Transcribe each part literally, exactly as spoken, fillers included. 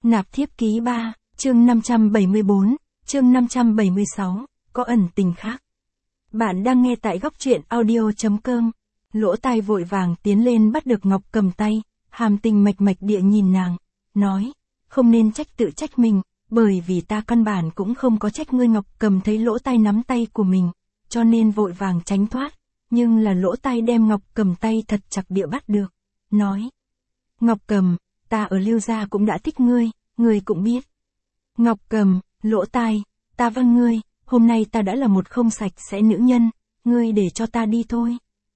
Nạp thiếp ký ba, chương năm trăm bảy mươi bốn, chương năm trăm bảy mươi sáu, có ẩn tình khác. Bạn đang nghe tại góc truyện audio.com. Lỗ tai vội vàng tiến lên bắt được Ngọc Cầm tay, hàm tình mạch mạch địa nhìn nàng, nói, không nên trách tự trách mình, bởi vì ta căn bản cũng không có trách ngươi. Ngọc Cầm thấy lỗ tai nắm tay của mình, cho nên vội vàng tránh thoát, nhưng là lỗ tai đem Ngọc Cầm tay thật chặt địa bắt được, nói, Ngọc Cầm, ta ở Lưu gia cũng đã thích ngươi, ngươi cũng biết. Ngọc Cầm, lỗ tai, ta vâng ngươi, hôm nay ta đã là một không sạch sẽ nữ nhân, ngươi để cho ta đi thôi.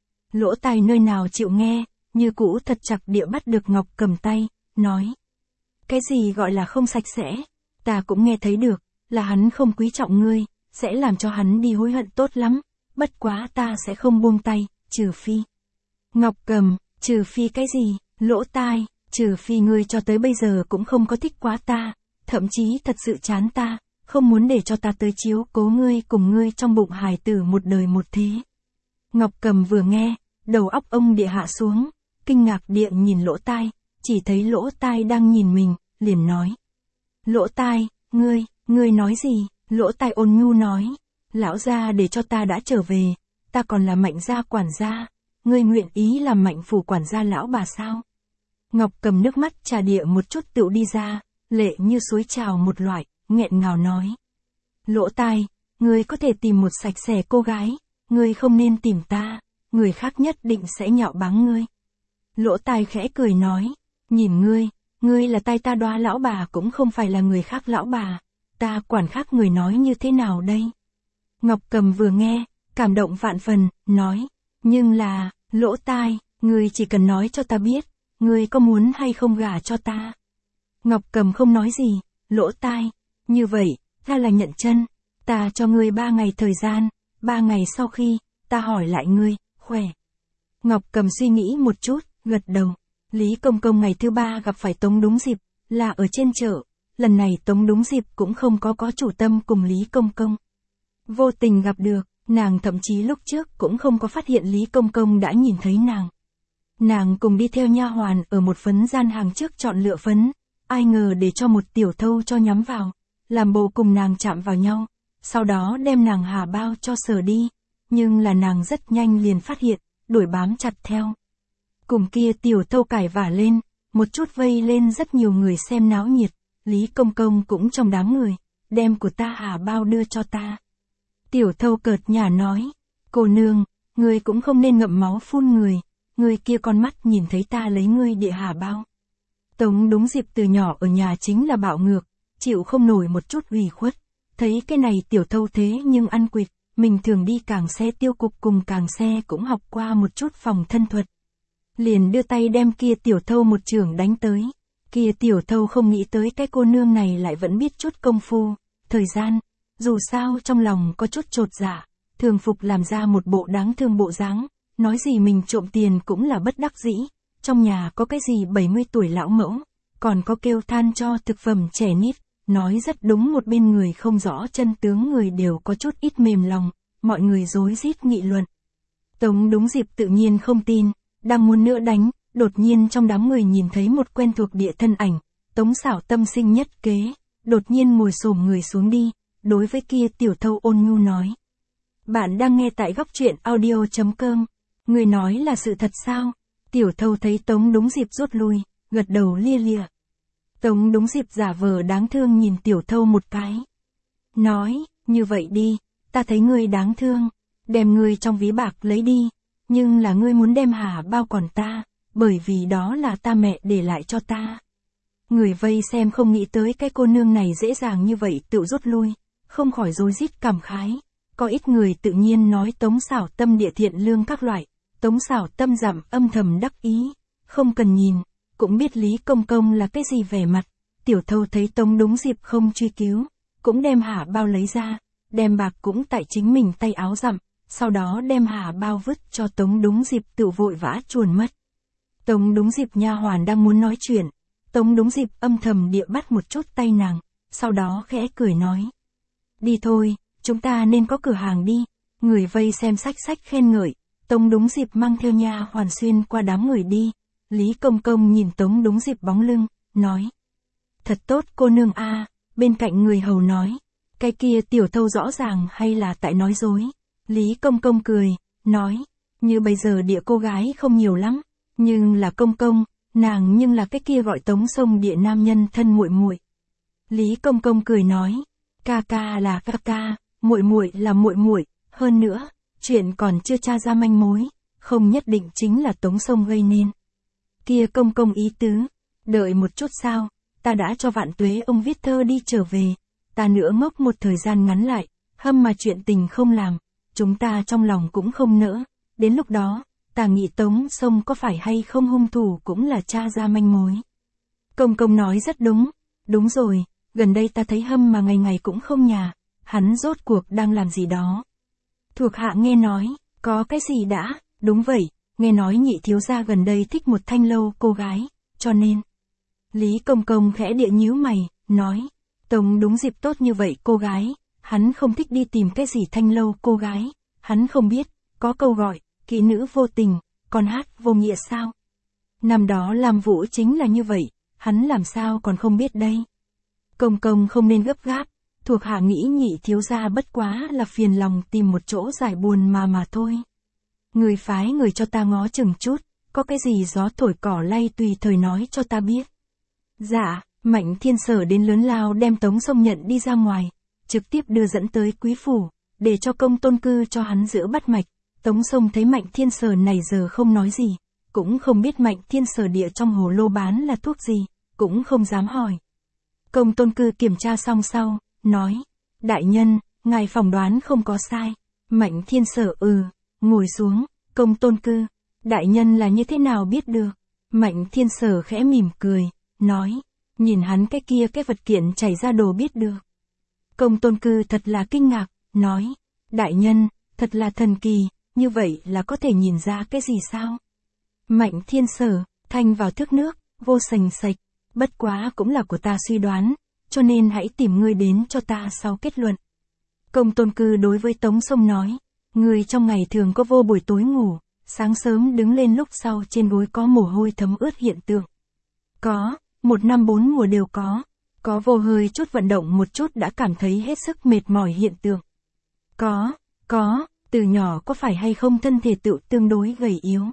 Lỗ tai nơi nào chịu nghe, như cũ thật chặt địa bắt được Ngọc Cầm tay, nói. Cái gì gọi là không sạch sẽ, ta cũng nghe thấy được, là hắn không quý trọng ngươi, sẽ làm cho hắn đi hối hận tốt lắm, bất quá ta sẽ không buông tay, trừ phi. Ngọc Cầm, trừ phi cái gì, lỗ tai, trừ phi ngươi cho tới bây giờ cũng không có thích quá ta, thậm chí thật sự chán ta, không muốn để cho ta tới chiếu cố ngươi cùng ngươi trong bụng hài tử một đời một thế. Ngọc Cầm vừa nghe, đầu óc ông địa hạ xuống, kinh ngạc địa nhìn lỗ tai, chỉ thấy lỗ tai đang nhìn mình, liền nói. Lỗ tai, ngươi, ngươi nói gì? Lỗ tai ôn nhu nói, lão gia để cho ta đã trở về, ta còn là Mạnh gia quản gia, ngươi nguyện ý làm Mạnh phủ quản gia lão bà sao? Ngọc Cầm nước mắt trà địa một chút tựu đi ra, lệ như suối trào một loại, nghẹn ngào nói. Lỗ tai, ngươi có thể tìm một sạch sẽ cô gái, ngươi không nên tìm ta, người khác nhất định sẽ nhạo báng ngươi. Lỗ tai khẽ cười nói, nhìn ngươi, ngươi là tay ta đoá lão bà cũng không phải là người khác lão bà, ta quản khác người nói như thế nào đây? Ngọc Cầm vừa nghe, cảm động vạn phần, nói, nhưng là, lỗ tai, ngươi chỉ cần nói cho ta biết, ngươi có muốn hay không gả cho ta? Ngọc Cầm không nói gì, lỗ tai, như vậy, ta là nhận chân, ta cho ngươi ba ngày thời gian, ba ngày sau khi, ta hỏi lại ngươi, khỏe. Ngọc Cầm suy nghĩ một chút, gật đầu. Lý Công Công ngày thứ ba gặp phải Tống đúng dịp, là ở trên chợ, lần này Tống đúng dịp cũng không có có chủ tâm cùng Lý Công Công. Vô tình gặp được, nàng thậm chí lúc trước cũng không có phát hiện Lý Công Công đã nhìn thấy nàng. Nàng cùng đi theo nha hoàn ở một phấn gian hàng trước chọn lựa phấn, ai ngờ để cho một tiểu thâu cho nhắm vào, làm bộ cùng nàng chạm vào nhau, sau đó đem nàng hà bao cho sờ đi, nhưng là nàng rất nhanh liền phát hiện, đuổi bám chặt theo. Cùng kia tiểu thâu cãi vả lên, một chút vây lên rất nhiều người xem náo nhiệt, Lý Công Công cũng trong đám người, đem của ta hà bao đưa cho ta. Tiểu thâu cợt nhả nói, cô nương, ngươi cũng không nên ngậm máu phun người, ngươi kia con mắt nhìn thấy ta lấy ngươi địa hà bao. Tống đúng dịp từ nhỏ ở nhà chính là bạo ngược, chịu không nổi một chút ủy khuất, thấy cái này tiểu thâu thế nhưng ăn quỵt, mình thường đi càng xe tiêu cục cùng càng xe cũng học qua một chút phòng thân thuật. Liền đưa tay đem kia tiểu thâu một chưởng đánh tới, kia tiểu thâu không nghĩ tới cái cô nương này lại vẫn biết chút công phu, thời gian, dù sao trong lòng có chút chột dạ, thường phục làm ra một bộ đáng thương bộ dáng, nói gì mình trộm tiền cũng là bất đắc dĩ, trong nhà có cái gì bảy mươi tuổi lão mẫu, còn có kêu than cho thực phẩm trẻ nít, nói rất đúng một bên người không rõ chân tướng người đều có chút ít mềm lòng, mọi người rối rít nghị luận. Tống đúng dịp tự nhiên không tin, đang muốn nữa đánh, đột nhiên trong đám người nhìn thấy một quen thuộc địa thân ảnh, Tống Xảo tâm sinh nhất kế, đột nhiên ngồi xổm người xuống đi, đối với kia tiểu thâu ôn nhu nói. Bạn đang nghe tại góc truyện audio.com, người nói là sự thật sao? Tiểu thâu thấy Tống đúng dịp rút lui, gật đầu lia lịa. Tống đúng dịp giả vờ đáng thương nhìn tiểu thâu một cái. Nói, như vậy đi, ta thấy ngươi đáng thương, đem ngươi trong ví bạc lấy đi, nhưng là ngươi muốn đem hà bao còn ta, bởi vì đó là ta mẹ để lại cho ta. Người vây xem không nghĩ tới cái cô nương này dễ dàng như vậy tự rút lui, không khỏi rối rít cảm khái. Có ít người tự nhiên nói Tống Xảo tâm địa thiện lương các loại, Tống Xảo tâm dặm âm thầm đắc ý, không cần nhìn, cũng biết Lý Công Công là cái gì vẻ mặt. Tiểu thâu thấy Tống đúng dịp không truy cứu, cũng đem hà bao lấy ra, đem bạc cũng tại chính mình tay áo dặm, sau đó đem hà bao vứt cho Tống đúng dịp tự vội vã chuồn mất. Tống đúng dịp nha hoàn đang muốn nói chuyện, Tống đúng dịp âm thầm địa bắt một chút tay nàng, sau đó khẽ cười nói. Đi thôi, chúng ta nên có cửa hàng đi. Người vây xem sách sách khen ngợi, Tống đúng dịp mang theo nha hoàn xuyên qua đám người đi. Lý Công Công nhìn Tống đúng dịp bóng lưng, nói. thật tốt cô nương a. Bên cạnh người hầu nói, cái kia tiểu thâu rõ ràng hay là tại nói dối. Lý Công Công cười, nói, như bây giờ địa cô gái không nhiều lắm, nhưng là Công Công, nàng nhưng là cái kia gọi Tống Sông địa nam nhân thân muội muội. Lý Công Công cười nói, ca ca là ca ca, muội muội là muội muội, hơn nữa, chuyện còn chưa tra ra manh mối, không nhất định chính là Tống Sông gây nên. Kia Công Công ý tứ, đợi một chút sao, ta đã cho Vạn Tuế ông viết thơ đi trở về, ta nữa ngốc một thời gian ngắn lại, hâm mà chuyện tình không làm, chúng ta trong lòng cũng không nỡ, đến lúc đó, ta nghĩ Tống Sông có phải hay không hung thủ cũng là tra ra manh mối. Công Công nói rất đúng, đúng rồi, gần đây ta thấy hâm mà ngày ngày cũng không nhà, hắn rốt cuộc đang làm gì đó. Thuộc hạ nghe nói, có cái gì đã, đúng vậy, nghe nói nhị thiếu gia gần đây thích một thanh lâu cô gái, cho nên. Lý Công Công khẽ địa nhíu mày, nói, Tống đúng dịp tốt như vậy cô gái, hắn không thích đi tìm cái gì thanh lâu cô gái, hắn không biết, có câu gọi, kỹ nữ vô tình, còn hát vô nghĩa sao. Năm đó làm Vũ chính là như vậy, hắn làm sao còn không biết đây. Công Công không nên gấp gáp, thuộc hạ nghĩ nhị thiếu gia bất quá là phiền lòng tìm một chỗ giải buồn mà mà thôi. Người phái người cho ta ngó chừng chút, có cái gì gió thổi cỏ lay tùy thời nói cho ta biết. Dạ, Mạnh Thiên Sở đến lớn lao đem Tống Sông nhận đi ra ngoài, trực tiếp đưa dẫn tới quý phủ, để cho công tôn cư cho hắn giữa bắt mạch. Tống Sông thấy Mạnh Thiên Sở này giờ không nói gì, cũng không biết Mạnh Thiên Sở địa trong hồ lô bán là thuốc gì, cũng không dám hỏi. Công tôn cư kiểm tra xong sau, nói, đại nhân, ngài phỏng đoán không có sai. Mạnh Thiên Sở ừ, ngồi xuống, công tôn cư, đại nhân là như thế nào biết được. Mạnh Thiên Sở khẽ mỉm cười, nói, nhìn hắn cái kia cái vật kiện chảy ra đồ biết được. Công tôn cư thật là kinh ngạc, nói, đại nhân, thật là thần kỳ, như vậy là có thể nhìn ra cái gì sao? Mạnh Thiên Sở, thanh vào thước nước, vô sành sạch, bất quá cũng là của ta suy đoán, cho nên hãy tìm ngươi đến cho ta sau kết luận. Công tôn cư đối với Tống Sông nói, ngươi trong ngày thường có vô buổi tối ngủ, sáng sớm đứng lên lúc sau trên gối có mồ hôi thấm ướt hiện tượng. Có, một năm bốn mùa đều có, có vô hơi chút vận động một chút đã cảm thấy hết sức mệt mỏi hiện tượng. Có, có, từ nhỏ có phải hay không thân thể tự tương đối gầy yếu.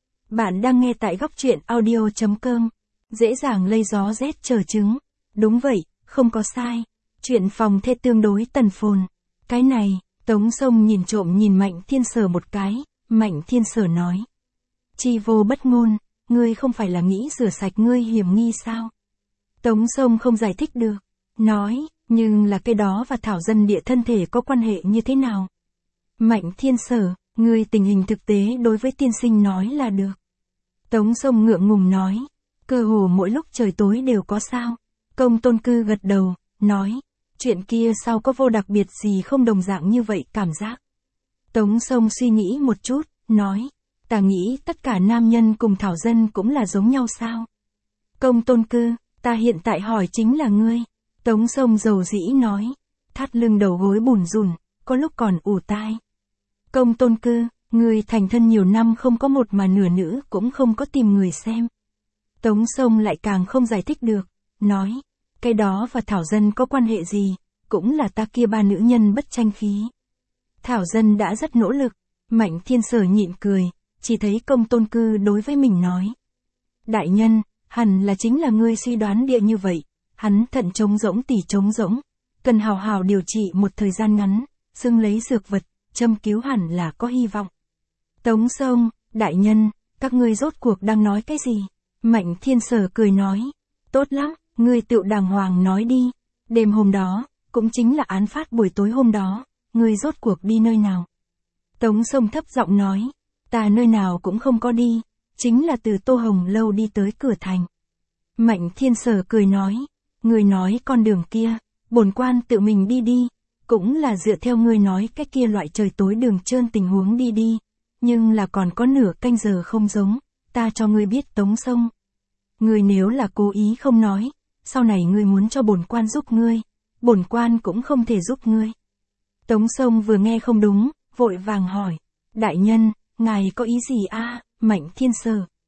Bạn đang nghe tại góc truyện audio chấm com, dễ dàng lây gió rét trở trứng. Đúng vậy, không có sai. Chuyện phòng thê tương đối tần phồn. Cái này, Tống Sông nhìn trộm nhìn Mạnh Thiên Sở một cái, Mạnh Thiên Sở nói. Chi vô bất ngôn, ngươi không phải là nghĩ rửa sạch ngươi hiểm nghi sao? Tống Sông không giải thích được, nói, nhưng là cái đó và Thảo Dân địa thân thể có quan hệ như thế nào? Mạnh Thiên Sở, ngươi tình hình thực tế đối với tiên sinh nói là được. Tống Sông ngượng ngùng nói, cơ hồ mỗi lúc trời tối đều có sao? Công tôn cư gật đầu, nói, chuyện kia sao có vô đặc biệt gì không đồng dạng như vậy cảm giác. Tống Sông suy nghĩ một chút, nói, ta nghĩ tất cả nam nhân cùng Thảo Dân cũng là giống nhau sao? Công tôn cư, ta hiện tại hỏi chính là ngươi. Tống Sông dầu dĩ nói, thắt lưng đầu gối bủn rủn, có lúc còn ù tai. Công tôn cư, ngươi thành thân nhiều năm không có một mà nửa nữ cũng không có tìm người xem. Tống Sông lại càng không giải thích được, nói, cái đó và Thảo Dân có quan hệ gì, cũng là ta kia ba nữ nhân bất tranh khí. Thảo Dân đã rất nỗ lực, Mạnh Thiên Sở nhịn cười, chỉ thấy công tôn cư đối với mình nói. Đại nhân, hẳn là chính là ngươi suy đoán địa như vậy, hắn thận trống rỗng tỉ trống rỗng, cần hào hào điều trị một thời gian ngắn, xưng lấy dược vật, châm cứu hẳn là có hy vọng. Tống Sông, đại nhân, các ngươi rốt cuộc đang nói cái gì? Mạnh Thiên Sở cười nói, tốt lắm, ngươi tự đàng hoàng nói đi, đêm hôm đó, cũng chính là án phát buổi tối hôm đó, ngươi rốt cuộc đi nơi nào? Tống Sông thấp giọng nói, ta nơi nào cũng không có đi, chính là từ Tô Hồng Lâu đi tới cửa thành. Mạnh Thiên Sở cười nói, ngươi nói con đường kia, bổn quan tự mình đi đi, cũng là dựa theo ngươi nói cái kia loại trời tối đường trơn tình huống đi đi, nhưng là còn có nửa canh giờ không giống, ta cho ngươi biết Tống Sông. Ngươi nếu là cố ý không nói, sau này ngươi muốn cho bổn quan giúp ngươi, bổn quan cũng không thể giúp ngươi. Tống Sông vừa nghe không đúng, vội vàng hỏi, đại nhân, ngài có ý gì a? Mạnh Thiên Sở.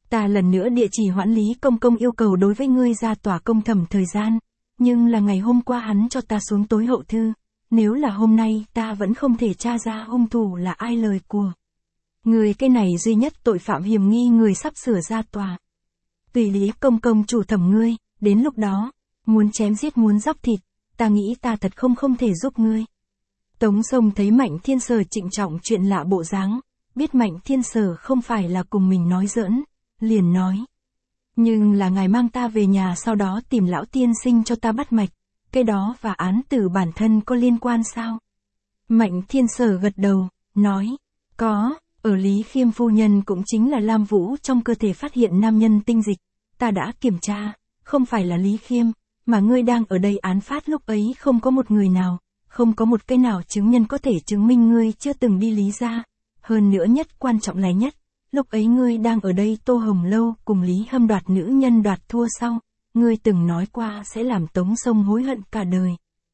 Ta lần nữa địa chỉ hoãn Lý Công Công yêu cầu đối với ngươi ra tòa công thẩm thời gian, nhưng là ngày hôm qua hắn cho ta xuống tối hậu thư, nếu là hôm nay ta vẫn không thể tra ra hung thủ là ai lời của người, cái này duy nhất tội phạm hiểm nghi người sắp sửa ra tòa. Tùy Lý Công Công chủ thẩm ngươi, đến lúc đó, muốn chém giết muốn dóc thịt, ta nghĩ ta thật không không thể giúp ngươi. Tống Sông thấy Mạnh Thiên Sở trịnh trọng chuyện lạ bộ dáng, biết Mạnh Thiên Sở không phải là cùng mình nói giỡn, liền nói. Nhưng là ngài mang ta về nhà sau đó tìm lão tiên sinh cho ta bắt mạch, cái đó và án tử bản thân có liên quan sao? Mạnh Thiên Sở gật đầu, nói, có, ở Lý Khiêm phu nhân cũng chính là Lam Vũ trong cơ thể phát hiện nam nhân tinh dịch, ta đã kiểm tra, không phải là Lý Khiêm, mà ngươi đang ở đây án phát lúc ấy không có một người nào, không có một cái nào chứng nhân có thể chứng minh ngươi chưa từng đi Lý gia, hơn nữa nhất quan trọng là nhất. Lúc ấy ngươi đang ở đây Tô Hồng Lâu cùng Lý Hâm đoạt nữ nhân đoạt thua sau, ngươi từng nói qua sẽ làm Tống Sông hối hận cả đời.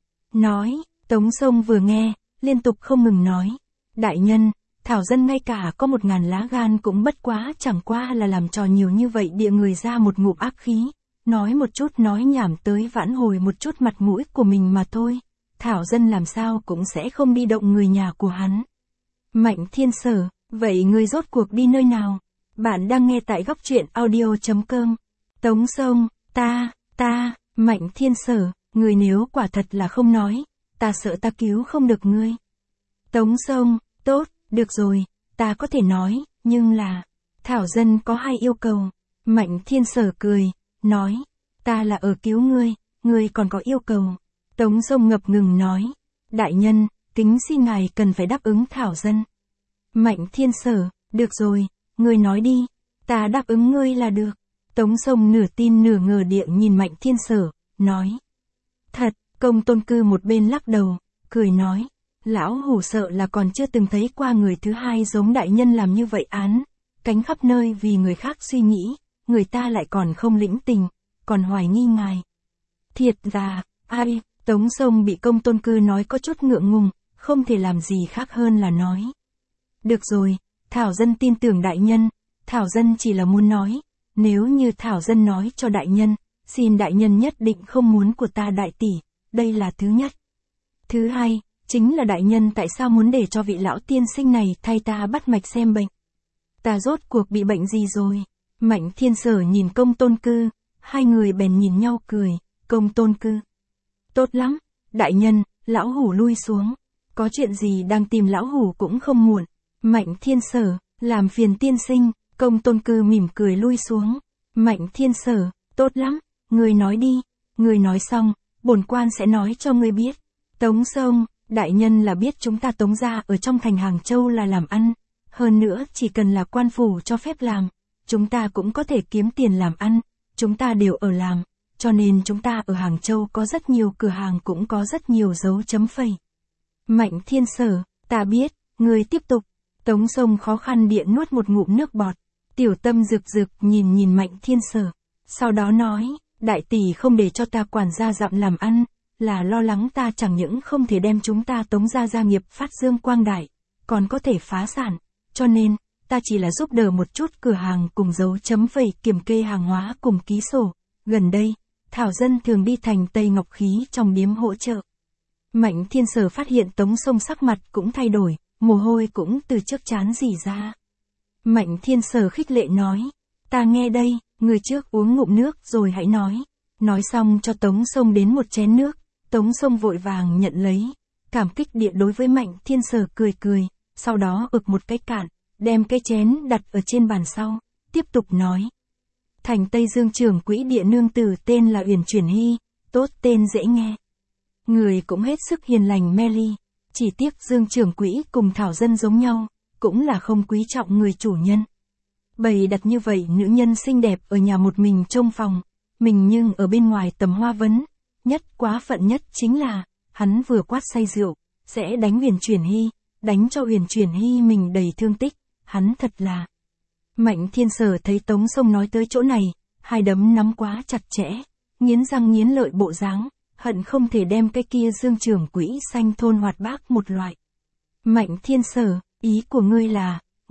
Nói, Tống Sông vừa nghe, liên tục không ngừng nói, đại nhân, thảo dân ngay cả có một ngàn lá gan cũng bất quá chẳng qua là làm trò nhiều như vậy địa người ra một ngụm ác khí, nói một chút nói nhảm tới vãn hồi một chút mặt mũi của mình mà thôi, thảo dân làm sao cũng sẽ không đi động người nhà của hắn. Mạnh Thiên Sở, vậy ngươi rốt cuộc đi nơi nào? Bạn đang nghe tại góc truyện audio chấm com. Tống Sông, ta, ta, Mạnh Thiên Sở, ngươi nếu quả thật là không nói, ta sợ ta cứu không được ngươi. Tống Sông, tốt, được rồi, ta có thể nói, nhưng là, thảo dân có hai yêu cầu. Mạnh Thiên Sở cười, nói, ta là ở cứu ngươi, ngươi còn có yêu cầu. Tống Sông ngập ngừng nói, đại nhân, kính xin ngài cần phải đáp ứng thảo dân. Mạnh Thiên Sở, được rồi, ngươi nói đi, ta đáp ứng ngươi là được. Tống Sông nửa tin nửa ngờ địa nhìn Mạnh Thiên Sở, nói. Thật, Công Tôn Cư một bên lắc đầu, cười nói, lão hủ sợ là còn chưa từng thấy qua người thứ hai giống đại nhân làm như vậy án, cánh khắp nơi vì người khác suy nghĩ, người ta lại còn không lĩnh tình, còn hoài nghi ngài. Thiệt là, ai, Tống Sông bị Công Tôn Cư nói có chút ngượng ngùng, không thể làm gì khác hơn là nói. Được rồi, thảo dân tin tưởng đại nhân, thảo dân chỉ là muốn nói, nếu như thảo dân nói cho đại nhân, xin đại nhân nhất định không muốn của ta đại tỷ, đây là thứ nhất. Thứ hai, chính là đại nhân tại sao muốn để cho vị lão tiên sinh này thay ta bắt mạch xem bệnh. Ta rốt cuộc bị bệnh gì rồi? Mạnh Thiên Sở nhìn Công Tôn Cư, hai người bèn nhìn nhau cười, Công Tôn Cư. Tốt lắm, đại nhân, lão hủ lui xuống, có chuyện gì đang tìm lão hủ cũng không muộn. Mạnh Thiên Sở, làm phiền tiên sinh, Công Tôn Cư mỉm cười lui xuống. Mạnh Thiên Sở, tốt lắm, ngươi nói đi, ngươi nói xong, bổn quan sẽ nói cho ngươi biết. Tống Sông, đại nhân là biết chúng ta Tống gia ở trong thành Hàng Châu là làm ăn, hơn nữa chỉ cần là quan phủ cho phép làm, chúng ta cũng có thể kiếm tiền làm ăn, chúng ta đều ở làm, cho nên chúng ta ở Hàng Châu có rất nhiều cửa hàng cũng có rất nhiều dấu chấm phẩy. Mạnh Thiên Sở, ta biết, ngươi tiếp tục. Tống Sông khó khăn địa nuốt một ngụm nước bọt, tiểu tâm rực rực nhìn nhìn Mạnh Thiên Sở, sau đó nói, đại tỷ không để cho ta quản gia dặm làm ăn, là lo lắng ta chẳng những không thể đem chúng ta Tống gia gia nghiệp phát dương quang đại, còn có thể phá sản, cho nên, ta chỉ là giúp đỡ một chút cửa hàng cùng dấu chấm phẩy kiểm kê hàng hóa cùng ký sổ, gần đây, thảo dân thường đi thành Tây Ngọc Khí trong điếm hỗ trợ. Mạnh Thiên Sở phát hiện Tống Sông sắc mặt cũng thay đổi. Mồ hôi cũng từ trước trán rỉ ra. Mạnh Thiên Sở khích lệ nói, ta nghe đây, người trước uống ngụm nước rồi hãy nói. Nói xong cho Tống Sông đến một chén nước, Tống Sông vội vàng nhận lấy, cảm kích địa đối với Mạnh Thiên Sở cười cười, sau đó ực một cái cạn, đem cái chén đặt ở trên bàn sau, tiếp tục nói. Thành Tây Dương trưởng quỹ địa nương tử tên là Uyển Chuyển Hy, tốt tên dễ nghe. Người cũng hết sức hiền lành mê ly. Chỉ tiếc Dương trưởng quỹ cùng thảo dân giống nhau, cũng là không quý trọng người chủ nhân. Bày đặt như vậy nữ nhân xinh đẹp ở nhà một mình trông phòng, mình nhưng ở bên ngoài tầm hoa vấn. Nhất quá phận nhất chính là, hắn vừa quát say rượu, sẽ đánh Uyển Chuyển Hy, đánh cho Uyển Chuyển Hy mình đầy thương tích, hắn thật là. Mạnh Thiên Sở thấy Tống Sông nói tới chỗ này, hai đấm nắm quá chặt chẽ, nghiến răng nghiến lợi bộ dáng. Hận không thể đem cái kia Dương trưởng quỹ xanh thôn hoạt bác một loại. Mạnh Thiên Sở, ý của ngươi là,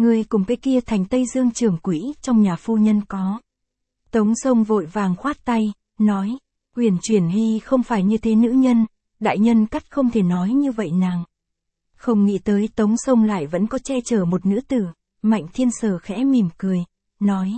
ngươi cùng cái kia thành Tây Dương trưởng quỹ trong nhà phu nhân có. Tống Sông vội vàng khoát tay, nói, Huyền Chuyển Hy không phải như thế nữ nhân, đại nhân cắt không thể nói như vậy nàng. Không nghĩ tới Tống Sông lại vẫn có che chở một nữ tử, Mạnh Thiên Sở khẽ mỉm cười, nói.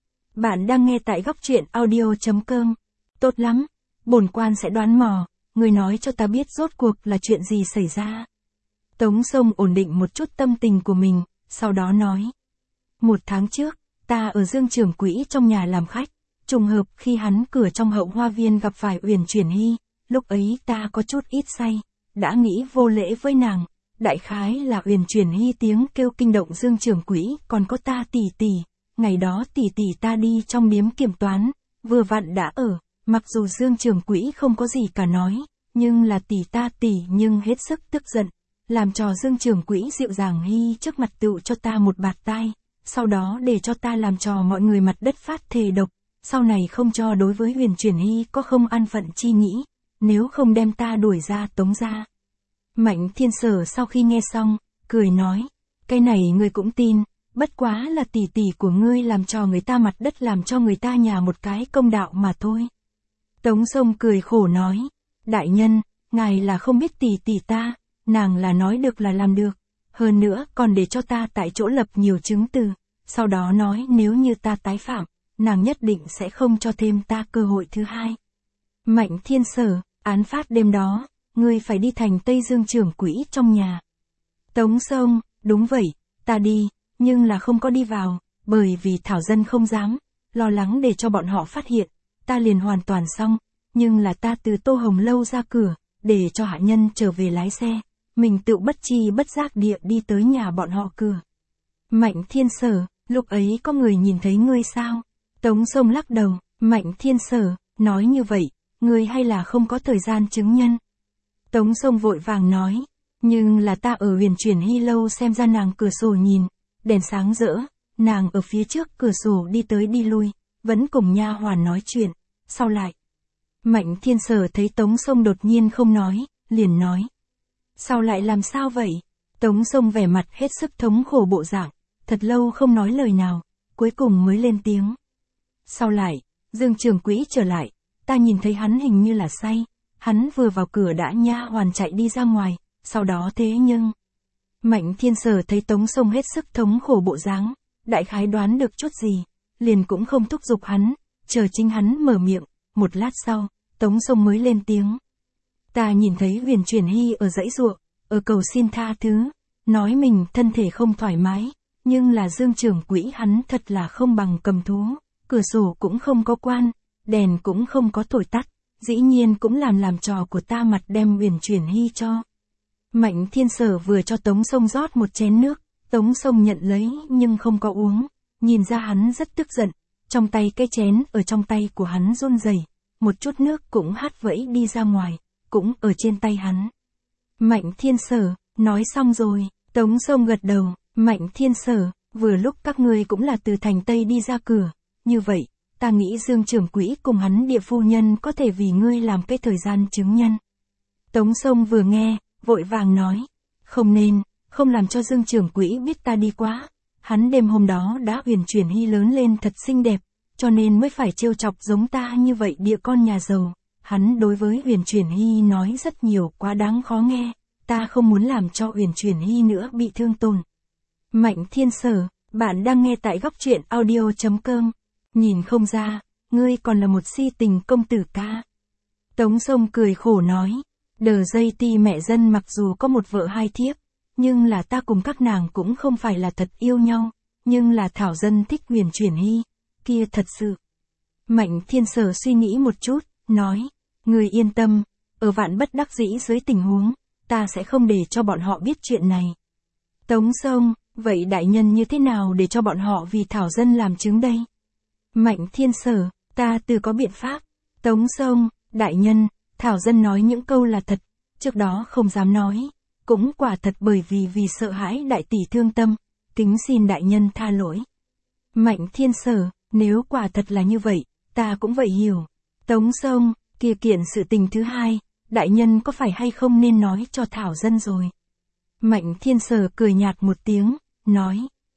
Bạn đang nghe tại góc truyện audio.com. Tốt lắm, bổn quan sẽ đoán mò, người nói cho ta biết rốt cuộc là chuyện gì xảy ra. Tống Sông ổn định một chút tâm tình của mình, sau đó nói. Một tháng trước, ta ở Dương trưởng quỹ trong nhà làm khách, trùng hợp khi hắn cửa trong hậu hoa viên gặp phải Uyển Chuyển Hy, lúc ấy ta có chút ít say, đã nghĩ vô lễ với nàng, đại khái là Uyển Chuyển Hy tiếng kêu kinh động Dương trưởng quỹ, còn có ta tỷ tỷ, ngày đó tỷ tỷ ta đi trong điếm kiểm toán, vừa vặn đã ở, mặc dù Dương trưởng quỹ không có gì cả nói, nhưng là tỷ ta tỷ nhưng hết sức tức giận, làm trò Dương trưởng quỹ dịu dàng Hy trước mặt tựu cho ta một bạt tai, sau đó để cho ta làm trò mọi người mặt đất phát thề độc, sau này không cho đối với Uyển Chuyển Hy có không an phận chi nghĩ, nếu không đem ta đuổi ra Tống gia. Mạnh Thiên Sở sau khi nghe xong, cười nói, cái này ngươi cũng tin, bất quá là tỷ tỷ của ngươi làm cho người ta mặt đất làm cho người ta nhà một cái công đạo mà thôi. Tống Sông cười khổ nói, đại nhân, ngài là không biết tỷ tỷ ta, nàng là nói được là làm được, hơn nữa còn để cho ta tại chỗ lập nhiều chứng từ, sau đó nói nếu như ta tái phạm, nàng nhất định sẽ không cho thêm ta cơ hội thứ hai. Mạnh Thiên Sở, án phát đêm đó, ngươi phải đi thành Tây Dương trưởng quỹ trong nhà. Tống Sông, đúng vậy, ta đi, nhưng là không có đi vào, bởi vì thảo dân không dám, lo lắng để cho bọn họ phát hiện, ta liền hoàn toàn xong, nhưng là ta từ Tô Hồng Lâu ra cửa, để cho hạ nhân trở về lái xe, mình tự bất chi bất giác địa đi tới nhà bọn họ cửa. Mạnh Thiên Sở, lúc ấy có người nhìn thấy ngươi sao? Tống Sông lắc đầu, Mạnh Thiên Sở, nói như vậy, ngươi hay là không có thời gian chứng nhân. Tống Sông vội vàng nói, nhưng là ta ở Huyền Chuyển Hy lâu xem ra nàng cửa sổ nhìn, đèn sáng rỡ, nàng ở phía trước cửa sổ đi tới đi lui, vẫn cùng nha hoàn nói chuyện, sau lại. Mạnh Thiên Sở thấy Tống Sông đột nhiên không nói, liền nói. Sao lại làm sao vậy? Tống Sông vẻ mặt hết sức thống khổ bộ dạng, thật lâu không nói lời nào, cuối cùng mới lên tiếng. Sau lại, Dương trưởng quỹ trở lại, ta nhìn thấy hắn hình như là say, hắn vừa vào cửa đã nha hoàn chạy đi ra ngoài, sau đó thế nhưng... Mạnh Thiên Sở thấy Tống Sông hết sức thống khổ bộ dáng, đại khái đoán được chút gì, liền cũng không thúc giục hắn, chờ chính hắn mở miệng, một lát sau, Tống Sông mới lên tiếng. Ta nhìn thấy Huyền Chuyển Hy ở dãy ruộng, ở cầu xin tha thứ, nói mình thân thể không thoải mái, nhưng là Dương trưởng quỹ hắn thật là không bằng cầm thú, cửa sổ cũng không có quan, đèn cũng không có thổi tắt, dĩ nhiên cũng làm làm trò của ta mặt đem Huyền Chuyển Hy cho. Mạnh Thiên Sở vừa cho Tống Sông rót một chén nước, Tống Sông nhận lấy nhưng không có uống, nhìn ra hắn rất tức giận, trong tay cái chén ở trong tay của hắn run rẩy, một chút nước cũng hát vẫy đi ra ngoài, cũng ở trên tay hắn. Mạnh Thiên Sở, nói xong rồi, Tống Sông gật đầu, Mạnh Thiên Sở, vừa lúc các ngươi cũng là từ thành Tây đi ra cửa, như vậy, ta nghĩ Dương trưởng quỹ cùng hắn địa phu nhân có thể vì ngươi làm cái thời gian chứng nhân. Tống Sông vừa nghe, vội vàng nói, không nên, không làm cho Dương trưởng quỹ biết ta đi quá, hắn đêm hôm đó đã Huyền Chuyển Hy lớn lên thật xinh đẹp, cho nên mới phải trêu chọc giống ta như vậy địa con nhà giàu, hắn đối với Huyền Chuyển Hy nói rất nhiều quá đáng khó nghe, ta không muốn làm cho Huyền Chuyển Hy nữa bị thương tổn. Mạnh Thiên Sở, bạn đang nghe tại góc truyện audio.com, nhìn không ra, ngươi còn là một si tình công tử ca. Tống Sông cười khổ nói, đờ dây ti mẹ dân mặc dù có một vợ hai thiếp, nhưng là ta cùng các nàng cũng không phải là thật yêu nhau, nhưng là thảo dân thích Huyền Chuyển Hy, kia thật sự. Mạnh Thiên Sở suy nghĩ một chút, nói, ngươi yên tâm, ở vạn bất đắc dĩ dưới tình huống, ta sẽ không để cho bọn họ biết chuyện này. Tống Sông, vậy đại nhân như thế nào để cho bọn họ vì thảo dân làm chứng đây? Mạnh Thiên Sở, ta tự có biện pháp. Tống Sông, đại nhân, thảo dân nói những câu là thật, trước đó không dám nói, cũng quả thật bởi vì vì sợ hãi đại tỷ thương tâm, kính xin đại nhân tha lỗi. Mạnh Thiên Sở, nếu quả thật là như vậy, ta cũng vậy hiểu. Tống Sông, kia kiện sự tình thứ hai, đại nhân có phải hay không nên nói cho thảo dân rồi. Mạnh Thiên Sở cười nhạt một tiếng, nói,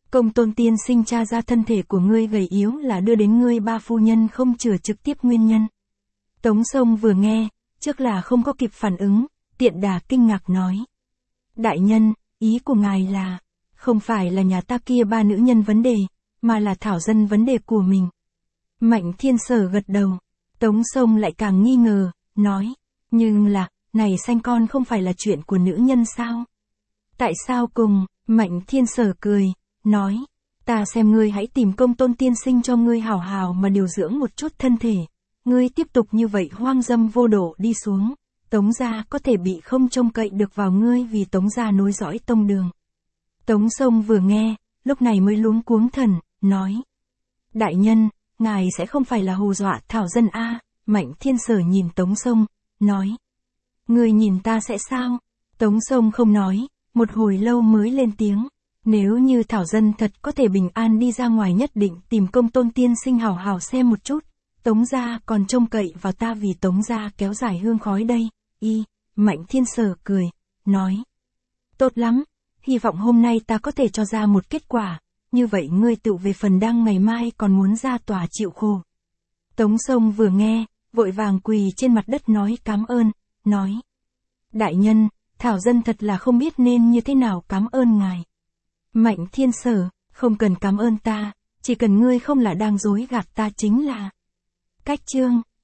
Công tôn tiên sinh tra ra thân thể của ngươi gầy yếu là đưa đến ngươi ba phu nhân không chữa trực tiếp nguyên nhân. Tống Sông vừa nghe, trước là không có kịp phản ứng, tiện đà kinh ngạc nói. Đại nhân, ý của ngài là, không phải là nhà ta kia ba nữ nhân vấn đề, mà là thảo dân vấn đề của mình. Mạnh Thiên Sở gật đầu, Tống Sông lại càng nghi ngờ, nói, nhưng là, này sanh con không phải là chuyện của nữ nhân sao? Tại sao cùng, Mạnh Thiên Sở cười, nói, ta xem ngươi hãy tìm công tôn tiên sinh cho ngươi hảo hảo mà điều dưỡng một chút thân thể, ngươi tiếp tục như vậy hoang dâm vô độ đi xuống, Tống gia có thể bị không trông cậy được vào ngươi vì Tống gia nối dõi tông đường. Tống Sông vừa nghe, lúc này mới luống cuống thần, nói, đại nhân, ngài sẽ không phải là hù dọa thảo dân a? Mạnh Thiên Sở nhìn Tống Sông, nói, ngươi nhìn ta sẽ sao? Tống Sông không nói, một hồi lâu mới lên tiếng. Nếu như thảo dân thật có thể bình an đi ra ngoài nhất định tìm công tôn tiên sinh hảo hảo xem một chút, Tống gia còn trông cậy vào ta vì Tống gia kéo dài hương khói đây, y, Mạnh Thiên Sở cười, nói. Tốt lắm, hy vọng hôm nay ta có thể cho ra một kết quả, như vậy ngươi tự về phần đăng ngày mai còn muốn ra tòa chịu khổ. Tống Sông vừa nghe, vội vàng quỳ trên mặt đất nói cám ơn, nói. Đại nhân, thảo dân thật là không biết nên như thế nào cám ơn ngài. Mạnh Thiên Sở, không cần cảm ơn ta, chỉ cần ngươi không là đang dối gạt ta chính là. Cách chương